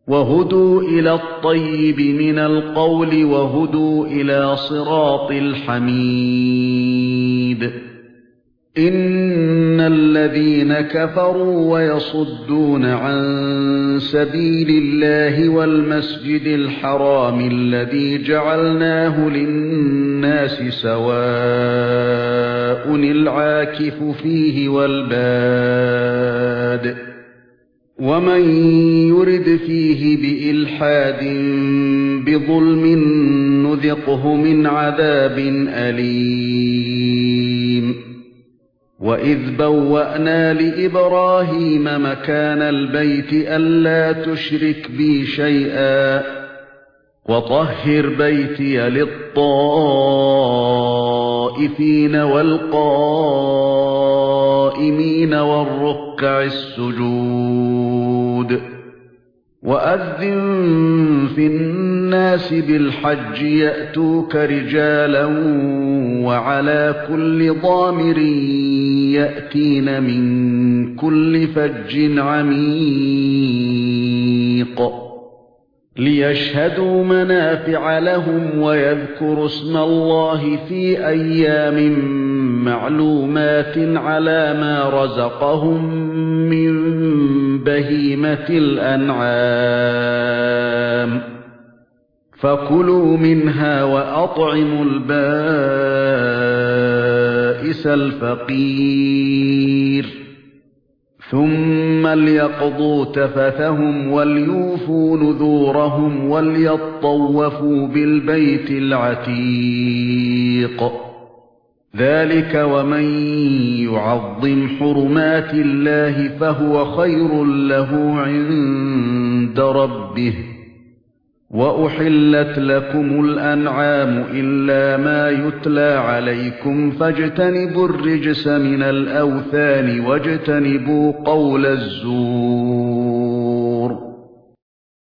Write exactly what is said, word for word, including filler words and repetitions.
وهدوا إلى الطيب من القول وهدوا إلى صراط الحميد. إن الذين كفروا ويصدون عن سبيل الله والمسجد الحرام الذي جعلناه للناس سواء العاكف فيه والباد ومن يرد فيه بإلحاد بظلم نذقه من عذاب أليم. وإذ بوأنا لإبراهيم مكان البيت ألا تشرك بي شيئا وطهر بيتي للطائفين والقائمين والركع السجود. وأذن في الناس بالحج يأتوك رجالا وعلى كل ضامر يأتين من كل فج عميق ليشهدوا منافع لهم ويذكروا اسم الله في أيام معلومات على ما رزقهم من بهيمة الأنعام فكلوا منها وأطعموا البائس الفقير ثم ليقضوا تفثهم وليوفوا نذورهم وليطوفوا بالبيت العتيق. ذلك ومن يعظم حرمات الله فهو خير له عند ربه. وأحلت لكم الأنعام إلا ما يتلى عليكم فاجتنبوا الرجس من الأوثان واجتنبوا قول الزور.